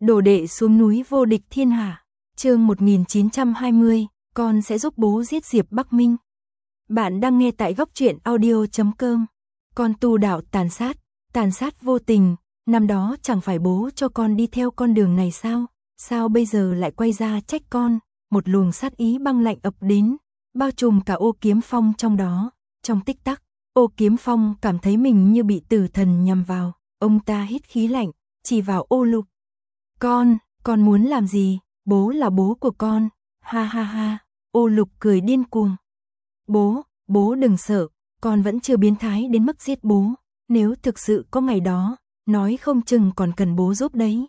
Đồ đệ xuống núi vô địch thiên hạ. Chương 1920, con sẽ giúp bố giết Diệp Bắc Minh. Bạn đang nghe tại góc truyện audio.com. Con tu đạo tàn sát vô tình, năm đó chẳng phải bố cho con đi theo con đường này sao? Sao bây giờ lại quay ra trách con? Một luồng sát ý băng lạnh ập đến, bao trùm cả Ô Kiếm Phong trong đó. Trong tích tắc, Ô Kiếm Phong cảm thấy mình như bị tử thần nhằm vào. Ông ta hít khí lạnh, chỉ vào Ô Lục. Con muốn làm gì? Bố là bố của con. Ha ha ha. Ô Lục cười điên cuồng. Bố đừng sợ, con vẫn chưa biến thái đến mức giết bố. Nếu thực sự có ngày đó, nói không chừng còn cần bố giúp đấy.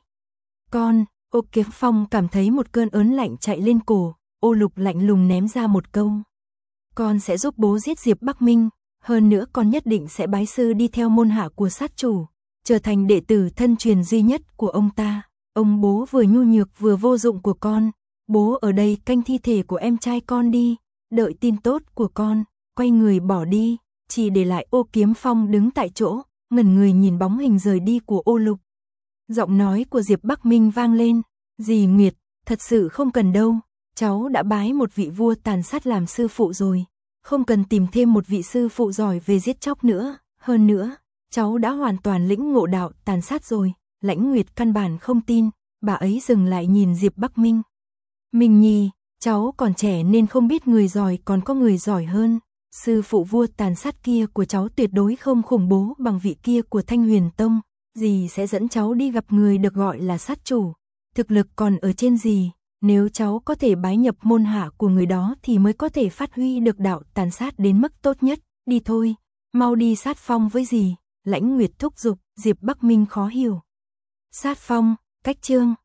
Ô Kiếm Phong cảm thấy một cơn ớn lạnh chạy lên cổ. Ô Lục lạnh lùng ném ra một câu. Con sẽ giúp bố giết Diệp Bắc Minh. Hơn nữa con nhất định sẽ bái sư đi theo môn hạ của sát chủ, trở thành đệ tử thân truyền duy nhất của ông ta. Ông bố vừa nhu nhược vừa vô dụng của con. Bố ở đây canh thi thể của em trai con đi. Đợi tin tốt của con. Quay người bỏ đi, chỉ để lại Ô Kiếm Phong đứng tại chỗ, ngẩn người nhìn bóng hình rời đi của Ô Lục. Giọng nói của Diệp Bắc Minh vang lên. Dì Nguyệt, thật sự không cần đâu. Cháu đã bái một vị vua tàn sát làm sư phụ rồi. Không cần tìm thêm một vị sư phụ giỏi về giết chóc nữa. Hơn nữa, cháu đã hoàn toàn lĩnh ngộ đạo tàn sát rồi. Lãnh Nguyệt căn bản không tin. Bà ấy dừng lại nhìn Diệp Bắc Minh. Minh Nhi, cháu còn trẻ nên không biết người giỏi còn có người giỏi hơn. Sư phụ vua tàn sát kia của cháu tuyệt đối không khủng bố bằng vị kia của Thanh Huyền Tông. Dì sẽ dẫn cháu đi gặp người được gọi là sát chủ. Thực lực còn ở trên dì. Nếu cháu có thể bái nhập môn hạ của người đó thì mới có thể phát huy được đạo tàn sát đến mức tốt nhất. Đi thôi, mau đi sát phong với dì. Lãnh Nguyệt thúc giục. Diệp Bắc Minh khó hiểu. Sát phong, cách chương.